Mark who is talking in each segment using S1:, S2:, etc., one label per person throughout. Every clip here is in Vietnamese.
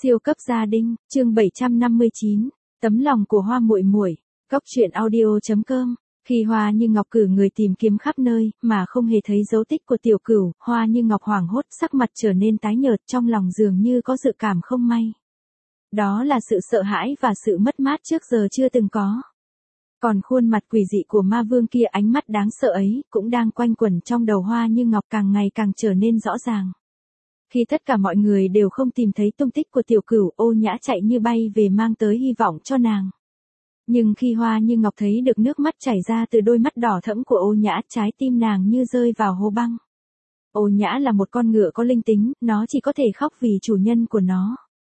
S1: Siêu cấp gia đình, chương 759, tấm lòng của Hoa Muội Muội, Cóc truyện audio.com. Khi Hoa Như Ngọc cử người tìm kiếm khắp nơi, mà không hề thấy dấu tích của tiểu cửu, Hoa Như Ngọc hoảng hốt, sắc mặt trở nên tái nhợt, trong lòng dường như có dự cảm không may. Đó là sự sợ hãi và sự mất mát trước giờ chưa từng có. Còn khuôn mặt quỷ dị của ma vương kia, ánh mắt đáng sợ ấy, cũng đang quanh quẩn trong đầu Hoa Như Ngọc, càng ngày càng trở nên rõ ràng. Khi tất cả mọi người đều không tìm thấy tung tích của tiểu cửu, Ô Nhã chạy như bay về mang tới hy vọng cho nàng. Nhưng khi Hoa Như Ngọc thấy được nước mắt chảy ra từ đôi mắt đỏ thẫm của Ô Nhã, trái tim nàng như rơi vào hố băng. Ô Nhã là một con ngựa có linh tính, nó chỉ có thể khóc vì chủ nhân của nó.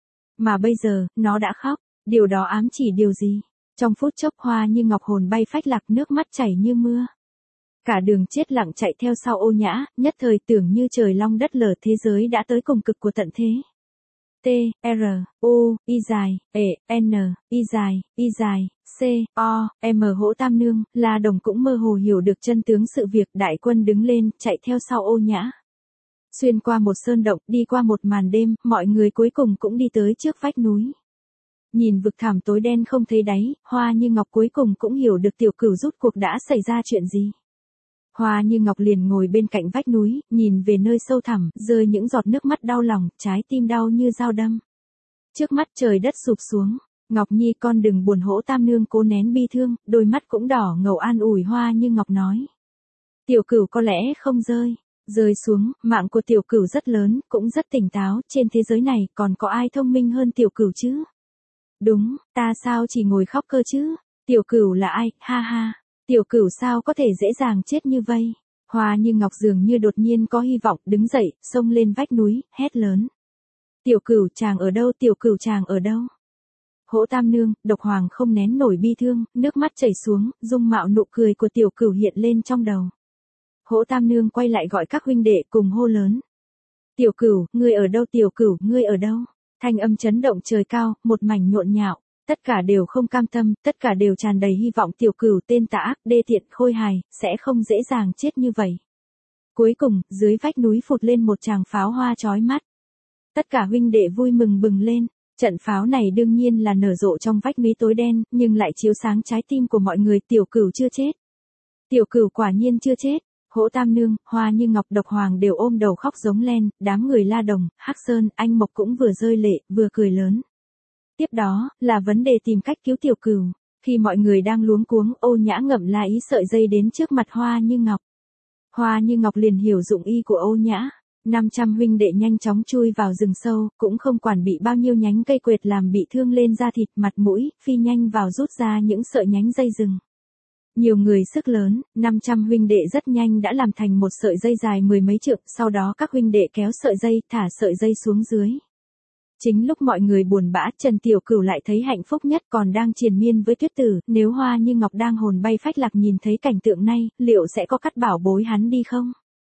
S1: Mà bây giờ, nó đã khóc, điều đó ám chỉ điều gì? Trong phút chốc Hoa Như Ngọc hồn bay phách lạc, nước mắt chảy như mưa. Cả đường chết lặng chạy theo sau Ô Nhã, nhất thời tưởng như trời long đất lở, thế giới đã tới cùng cực của tận thế. T, R, U, Y dài, E, N, Y dài, C, O, M. Hỗ Tam Nương, La Đồng cũng mơ hồ hiểu được chân tướng sự việc, đại quân đứng lên, chạy theo sau Ô Nhã. Xuyên qua một sơn động, đi qua một màn đêm, mọi người cuối cùng cũng đi tới trước vách núi. Nhìn vực thẳm tối đen không thấy đáy, Hoa Như Ngọc cuối cùng cũng hiểu được tiểu cửu rút cuộc đã xảy ra chuyện gì. Hoa Như Ngọc liền ngồi bên cạnh vách núi, nhìn về nơi sâu thẳm, rơi những giọt nước mắt đau lòng, trái tim đau như dao đâm. Trước mắt trời đất sụp xuống, Ngọc Nhi con đừng buồn. Hỗ Tam Nương cố nén bi thương, đôi mắt cũng đỏ ngầu an ủi Hoa Như Ngọc nói. Tiểu cửu có lẽ không rơi xuống, mạng của tiểu cửu rất lớn, cũng rất tỉnh táo, trên thế giới này còn có ai thông minh hơn tiểu cửu chứ? Đúng, ta sao chỉ ngồi khóc cơ chứ? Tiểu cửu là ai, ha ha. Tiểu cửu sao có thể dễ dàng chết như vây? Hoa Như Ngọc dường như đột nhiên có hy vọng, đứng dậy, xông lên vách núi, hét lớn. Tiểu cửu chàng ở đâu, tiểu cửu chàng ở đâu? Hỗ Tam Nương, Độc Hoàng không nén nổi bi thương, nước mắt chảy xuống, dung mạo nụ cười của tiểu cửu hiện lên trong đầu. Hỗ Tam Nương quay lại gọi các huynh đệ cùng hô lớn. Tiểu cửu, ngươi ở đâu, tiểu cửu, ngươi ở đâu? Thanh âm chấn động trời cao, một mảnh nhộn nhạo. Tất cả đều không cam tâm, tất cả đều tràn đầy hy vọng tiểu cửu tên tà ác, đê tiện, khôi hài, sẽ không dễ dàng chết như vậy. Cuối cùng, dưới vách núi phụt lên một tràng pháo hoa chói mắt. Tất cả huynh đệ vui mừng bừng lên, trận pháo này đương nhiên là nở rộ trong vách núi tối đen, nhưng lại chiếu sáng trái tim của mọi người. Tiểu cửu chưa chết. Tiểu cửu quả nhiên chưa chết. Hỗ Tam Nương, Hoa Như Ngọc, Độc Hoàng đều ôm đầu khóc giống lên, đám người La Đồng, Hắc Sơn, Anh Mộc cũng vừa rơi lệ, vừa cười lớn. Tiếp đó, là vấn đề tìm cách cứu tiểu cửu. Khi mọi người đang luống cuống, Ô Nhã ngậm la ý sợi dây đến trước mặt Hoa Như Ngọc. Hoa Như Ngọc liền hiểu dụng ý của Ô Nhã. 500 huynh đệ nhanh chóng chui vào rừng sâu, cũng không quản bị bao nhiêu nhánh cây quệt làm bị thương lên da thịt, mặt mũi, phi nhanh vào rút ra những sợi nhánh dây rừng. Nhiều người sức lớn, 500 huynh đệ rất nhanh đã làm thành một sợi dây dài 10 mấy trượng, sau đó các huynh đệ kéo sợi dây, thả sợi dây xuống dưới. Chính lúc mọi người buồn bã, Trần Tiểu Cửu lại thấy hạnh phúc nhất, còn đang triền miên với Tuyết Tử, nếu Hoa Như Ngọc đang hồn bay phách lạc nhìn thấy cảnh tượng này, liệu sẽ có cắt bảo bối hắn đi không?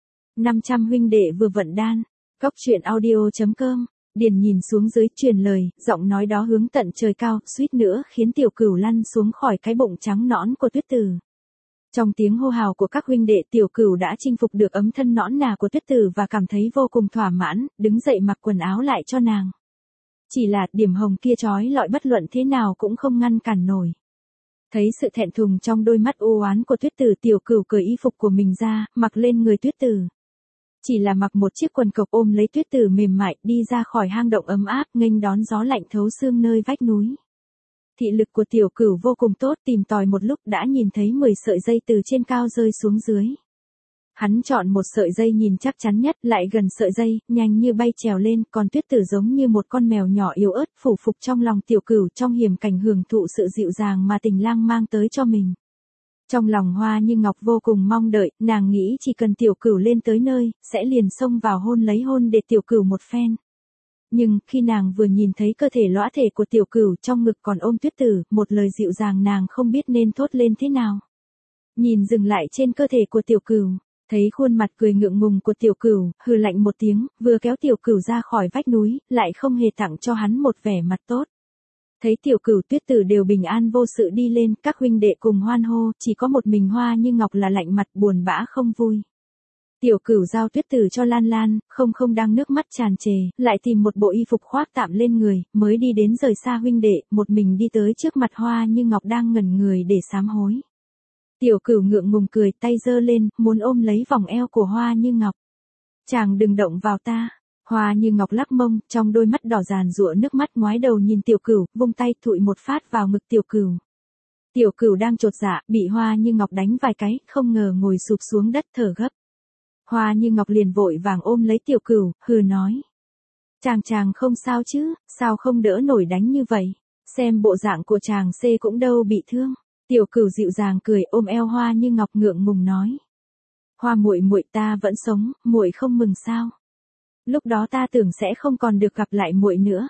S1: 500 huynh đệ vừa vận đan. Cóc truyện audio.com. Điền nhìn xuống dưới, truyền lời, giọng nói đó hướng tận trời cao, suýt nữa khiến Tiểu Cửu lăn xuống khỏi cái bụng trắng nõn của Tuyết Tử. Trong tiếng hô hào của các huynh đệ, Tiểu Cửu đã chinh phục được ấm thân nõn nà của Tuyết Tử và cảm thấy vô cùng thỏa mãn, đứng dậy mặc quần áo lại cho nàng. Chỉ là điểm hồng kia chói lọi, bất luận thế nào cũng không ngăn cản nổi. Thấy sự thẹn thùng trong đôi mắt u oán của Tuyết Tử, Tiểu Cửu cởi y phục của mình ra, mặc lên người Tuyết Tử. Chỉ là mặc một chiếc quần cộc ôm lấy Tuyết Tử mềm mại, đi ra khỏi hang động ấm áp, nghênh đón gió lạnh thấu xương nơi vách núi. Thị lực của tiểu cửu vô cùng tốt, tìm tòi một lúc đã nhìn thấy 10 sợi dây từ trên cao rơi xuống dưới. Hắn chọn một sợi dây nhìn chắc chắn nhất, lại gần sợi dây, nhanh như bay trèo lên, còn Tuyết Tử giống như một con mèo nhỏ yếu ớt, phủ phục trong lòng tiểu cửu, trong hiểm cảnh hưởng thụ sự dịu dàng mà tình lang mang tới cho mình. Trong lòng Hoa Như Ngọc vô cùng mong đợi, nàng nghĩ chỉ cần tiểu cửu lên tới nơi, sẽ liền xông vào lấy hôn để tiểu cửu một phen. Nhưng, khi nàng vừa nhìn thấy cơ thể lõa thể của tiểu cửu trong ngực còn ôm Tuyết Tử, một lời dịu dàng nàng không biết nên thốt lên thế nào. Nhìn dừng lại trên cơ thể của tiểu cửu, thấy khuôn mặt cười ngượng ngùng của tiểu cửu, hừ lạnh một tiếng, vừa kéo tiểu cửu ra khỏi vách núi, lại không hề tặng cho hắn một vẻ mặt tốt. Thấy tiểu cửu Tuyết Tử đều bình an vô sự đi lên, các huynh đệ cùng hoan hô, chỉ có một mình Hoa Như Ngọc là lạnh mặt, buồn bã không vui. Tiểu Cửu giao Tuyết Tử cho Lan Lan, không đang nước mắt tràn trề, lại tìm một bộ y phục khoác tạm lên người, mới đi đến rời xa huynh đệ, một mình đi tới trước mặt Hoa Như Ngọc đang ngẩn người để sám hối. Tiểu Cửu ngượng ngùng cười, tay giơ lên, muốn ôm lấy vòng eo của Hoa Như Ngọc. Chàng đừng động vào ta. Hoa Như Ngọc lắc mông, trong đôi mắt đỏ giàn giụa nước mắt, ngoái đầu nhìn Tiểu Cửu, vung tay thụi một phát vào ngực Tiểu Cửu. Tiểu Cửu đang chột dạ, bị Hoa Như Ngọc đánh vài cái, không ngờ ngồi sụp xuống đất thở gấp. Hoa Như Ngọc liền vội vàng ôm lấy Tiểu Cửu, hừ nói. Chàng không sao chứ, sao không đỡ nổi đánh như vậy, xem bộ dạng của chàng C cũng đâu bị thương. Tiểu Cửu dịu dàng cười, ôm eo Hoa Như Ngọc ngượng ngùng nói. Hoa muội muội, ta vẫn sống, muội không mừng sao? Lúc đó ta tưởng sẽ không còn được gặp lại muội nữa.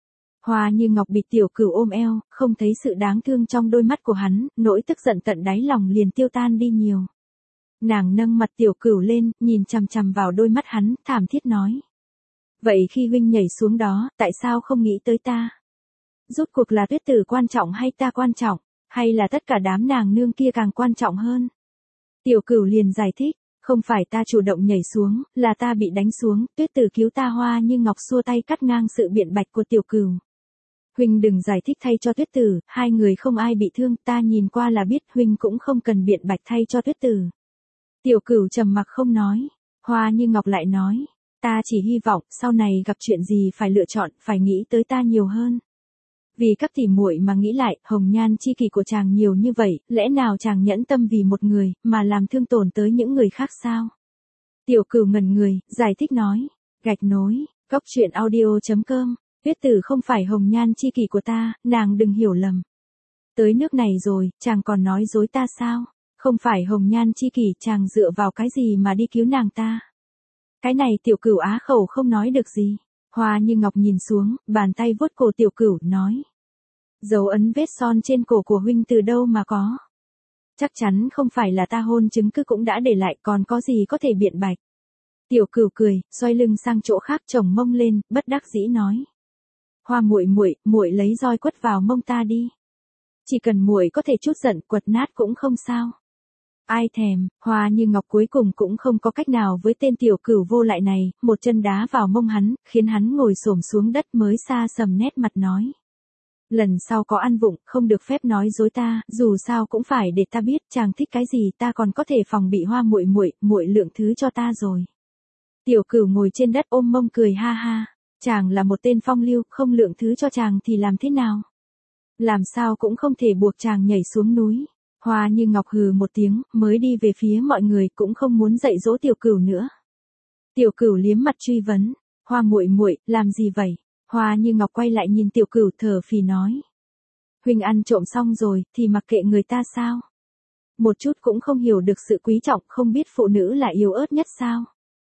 S1: Hoa Như Ngọc bị Tiểu Cửu ôm eo, không thấy sự đáng thương trong đôi mắt của hắn, nỗi tức giận tận đáy lòng liền tiêu tan đi nhiều. Nàng nâng mặt Tiểu Cửu lên, nhìn chằm chằm vào đôi mắt hắn, thảm thiết nói. Vậy khi huynh nhảy xuống đó, tại sao không nghĩ tới ta? Rốt cuộc là Tuyết Tử quan trọng hay ta quan trọng, hay là tất cả đám nàng nương kia càng quan trọng hơn? Tiểu Cửu liền giải thích, không phải ta chủ động nhảy xuống, là ta bị đánh xuống, Tuyết Tử cứu ta. Hoa Như Ngọc xua tay cắt ngang sự biện bạch của Tiểu Cửu. Huynh đừng giải thích thay cho Tuyết Tử, hai người không ai bị thương, ta nhìn qua là biết, huynh cũng không cần biện bạch thay cho Tuyết Tử. Tiểu Cửu trầm mặc không nói. Hoa Như Ngọc lại nói, ta chỉ hy vọng sau này gặp chuyện gì phải lựa chọn, phải nghĩ tới ta nhiều hơn. Vì các tỷ muội mà nghĩ lại, hồng nhan chi kỷ của chàng nhiều như vậy, lẽ nào chàng nhẫn tâm vì một người, mà làm thương tổn tới những người khác sao? Tiểu Cửu ngẩn người, giải thích nói, gạch nối, truyện audio.com, Tuyết Tử không phải hồng nhan chi kỷ của ta, nàng đừng hiểu lầm. Tới nước này rồi, chàng còn nói dối ta sao? Không phải hồng nhan chi kỷ, chàng dựa vào cái gì mà đi cứu nàng ta? Cái này Tiểu Cửu á khẩu không nói được gì. Hoa Như Ngọc nhìn xuống, bàn tay vuốt cổ Tiểu Cửu, nói. Dấu ấn vết son trên cổ của huynh từ đâu mà có? Chắc chắn không phải là ta hôn, chứng cứ cũng đã để lại, còn có gì có thể biện bạch. Tiểu Cửu cười, xoay lưng sang chỗ khác, chồng mông lên, bất đắc dĩ nói. Hoa muội muội, muội lấy roi quất vào mông ta đi. Chỉ cần muội có thể chút giận, quật nát cũng không sao. Ai thèm. Hoa Như Ngọc cuối cùng cũng không có cách nào với tên Tiểu Cửu vô lại này, một chân đá vào mông hắn, khiến hắn ngồi xổm xuống đất, mới xa sầm nét mặt nói. Lần sau có ăn vụng, không được phép nói dối ta, dù sao cũng phải để ta biết chàng thích cái gì, ta còn có thể phòng bị. Hoa muội muội, muội lượng thứ cho ta rồi. Tiểu Cửu ngồi trên đất ôm mông cười ha ha, chàng là một tên phong lưu, không lượng thứ cho chàng thì làm thế nào? Làm sao cũng không thể buộc chàng nhảy xuống núi. Hoa Như Ngọc hừ một tiếng, mới đi về phía mọi người, cũng không muốn dạy dỗ Tiểu Cửu nữa. Tiểu Cửu liếm mặt truy vấn, Hoa muội muội, làm gì vậy? Hoa Như Ngọc quay lại nhìn Tiểu Cửu, thở phì nói. Huynh ăn trộm xong rồi, thì mặc kệ người ta sao? Một chút cũng không hiểu được sự quý trọng, không biết phụ nữ là yếu ớt nhất sao?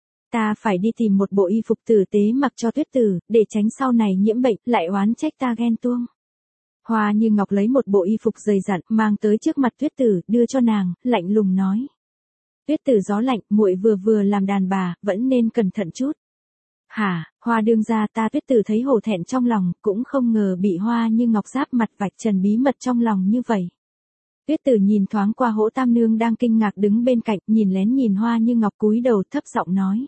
S1: Ta phải đi tìm một bộ y phục tử tế mặc cho Tuyết Tử, để tránh sau này nhiễm bệnh, lại oán trách ta ghen tuông. Hoa Như Ngọc lấy một bộ y phục dày dặn, mang tới trước mặt Tuyết Tử, đưa cho nàng, lạnh lùng nói. Tuyết Tử gió lạnh, muội vừa làm đàn bà, vẫn nên cẩn thận chút. Hả, Hoa đương gia, ta Tuyết Tử thấy hổ thẹn trong lòng, cũng không ngờ bị Hoa Như Ngọc giáp mặt vạch trần bí mật trong lòng như vậy. Tuyết Tử nhìn thoáng qua Hỗ Tam Nương đang kinh ngạc đứng bên cạnh, nhìn lén nhìn Hoa Như Ngọc, cúi đầu thấp giọng nói.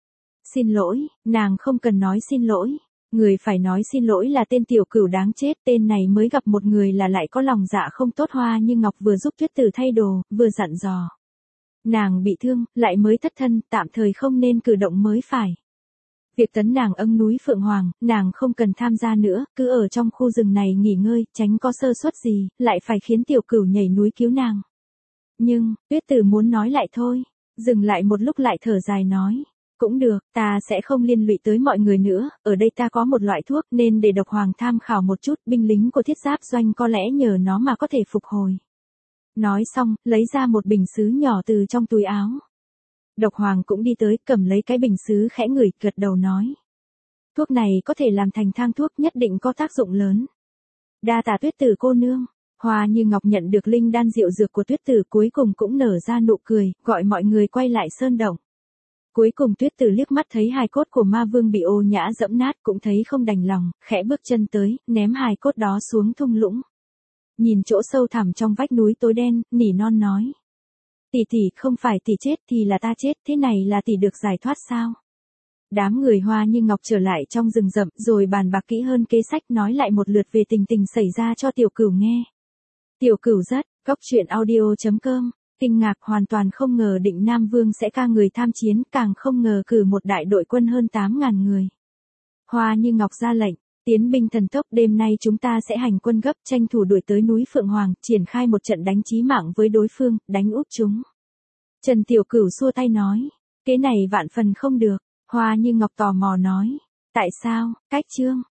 S1: Xin lỗi, nàng không cần nói xin lỗi. Người phải nói xin lỗi là tên Tiểu Cửu đáng chết, tên này mới gặp một người là lại có lòng dạ không tốt. Hoa Như Ngọc vừa giúp Tuyết Tử thay đồ, vừa dặn dò. Nàng bị thương, lại mới thất thân, tạm thời không nên cử động mới phải. Việc tấn nàng âng núi Phượng Hoàng, nàng không cần tham gia nữa, cứ ở trong khu rừng này nghỉ ngơi, tránh có sơ suất gì, lại phải khiến Tiểu Cửu nhảy núi cứu nàng. Nhưng, Tuyết Tử muốn nói lại thôi, dừng lại một lúc lại thở dài nói. Cũng được, ta sẽ không liên lụy tới mọi người nữa, ở đây ta có một loại thuốc nên để Độc Hoàng tham khảo một chút, binh lính của Thiết Giáp Doanh có lẽ nhờ nó mà có thể phục hồi. Nói xong, lấy ra một bình sứ nhỏ từ trong túi áo. Độc Hoàng cũng đi tới, cầm lấy cái bình sứ khẽ ngửi, gật đầu nói. Thuốc này có thể làm thành thang thuốc, nhất định có tác dụng lớn. Đa tạ Tuyết Tử cô nương. Hoa Như Ngọc nhận được linh đan diệu dược của Tuyết Tử, cuối cùng cũng nở ra nụ cười, gọi mọi người quay lại sơn động. Cuối cùng Tuyết Tử liếc mắt thấy hài cốt của ma vương bị ô nhã dẫm nát, cũng thấy không đành lòng, khẽ bước chân tới, ném hài cốt đó xuống thung lũng. Nhìn chỗ sâu thẳm trong vách núi tối đen, nỉ non nói. Tỷ không phải tỷ chết thì là ta chết, thế này là tỷ được giải thoát sao? Đám người Hoa Như Ngọc trở lại trong rừng rậm rồi bàn bạc kỹ hơn kế sách nói lại một lượt về tình tình xảy ra cho Tiểu Cửu nghe. Tiểu Cửu rất, góc truyện audio.com, kinh ngạc hoàn toàn không ngờ Định Nam Vương sẽ ca người tham chiến, càng không ngờ cử một đại đội quân hơn 8.000 người. Hoa Như Ngọc ra lệnh, tiến binh thần tốc, đêm nay chúng ta sẽ hành quân gấp, tranh thủ đuổi tới núi Phượng Hoàng, triển khai một trận đánh chí mạng với đối phương, đánh úp chúng. Trần Tiểu Cửu xua tay nói, cái này vạn phần không được. Hoa Như Ngọc tò mò nói, tại sao? Cách chương